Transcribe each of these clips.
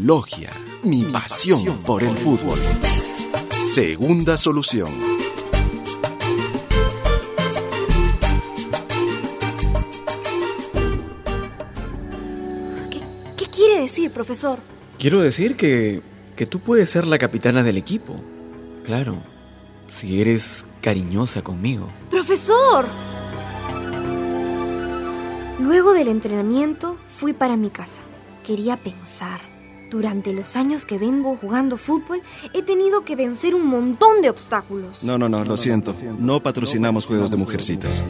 Eulogia, mi pasión por el fútbol. Segunda solución. ¿Qué quiere decir, profesor? Quiero decir que tú puedes ser la capitana del equipo. Claro, si eres cariñosa conmigo. ¡Profesor! Luego del entrenamiento fui para mi casa. Quería pensar. Durante los años que vengo jugando fútbol, he tenido que vencer un montón de obstáculos. No, lo siento. No patrocinamos juegos de mujercitas.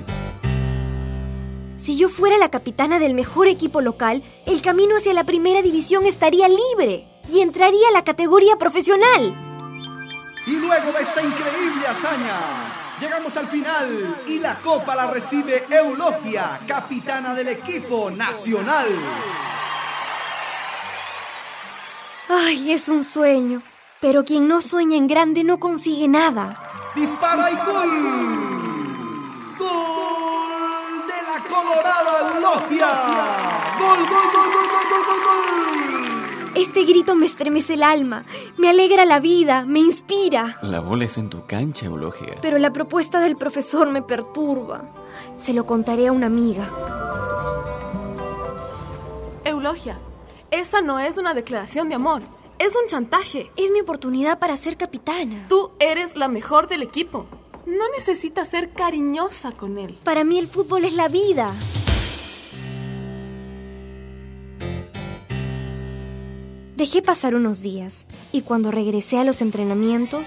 Si yo fuera la capitana del mejor equipo local, el camino hacia la primera división estaría libre y entraría a la categoría profesional. Y luego de esta increíble hazaña, llegamos al final y la copa la recibe Eulogia, capitana del equipo nacional. Ay, es un sueño, pero quien no sueña en grande no consigue nada. ¡Dispara y gol! ¡Gol de la colorada Eulogia! ¡Gol, gol, gol, gol, gol, gol, gol, gol! Este grito me estremece el alma, me alegra la vida, me inspira. La bola es en tu cancha, Eulogia. Pero la propuesta del profesor me perturba. Se lo contaré a una amiga. Eulogia, esa no es una declaración de amor, es un chantaje. Es mi oportunidad para ser capitana. Tú eres la mejor del equipo. No necesitas ser cariñosa con él. Para mí el fútbol es la vida. Dejé pasar unos días y cuando regresé a los entrenamientos...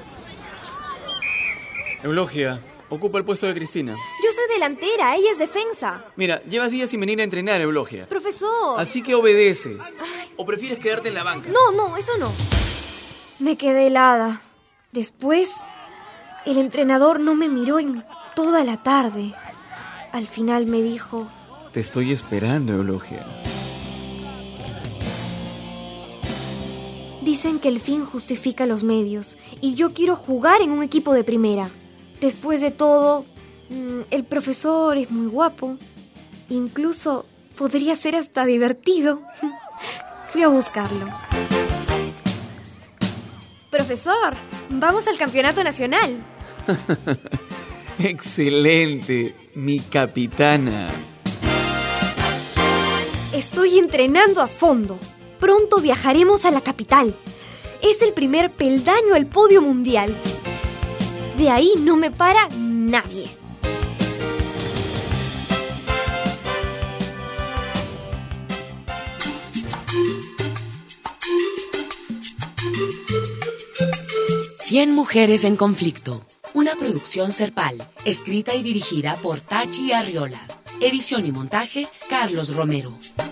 Eulogia, ocupa el puesto de Cristina. Yo soy delantera, ella es defensa. Mira, llevas días sin venir a entrenar, Eulogia. Profesor. Así que obedece. ¿O prefieres quedarte en la banca? No, eso no. Me quedé helada. Después, el entrenador no me miró en toda la tarde. Al final me dijo... Te estoy esperando, Eulogia. Dicen que el fin justifica los medios y yo quiero jugar en un equipo de primera. Después de todo, el profesor es muy guapo. Incluso podría ser hasta divertido. Fui a buscarlo. Profesor, vamos al campeonato nacional. Excelente, mi capitana. Estoy entrenando a fondo. Pronto viajaremos a la capital. Es el primer peldaño al podio mundial. De ahí no me para nadie. Cien mujeres en conflicto. Una producción Serpal, escrita y dirigida por Tachi Arriola. Edición y montaje, Carlos Romero.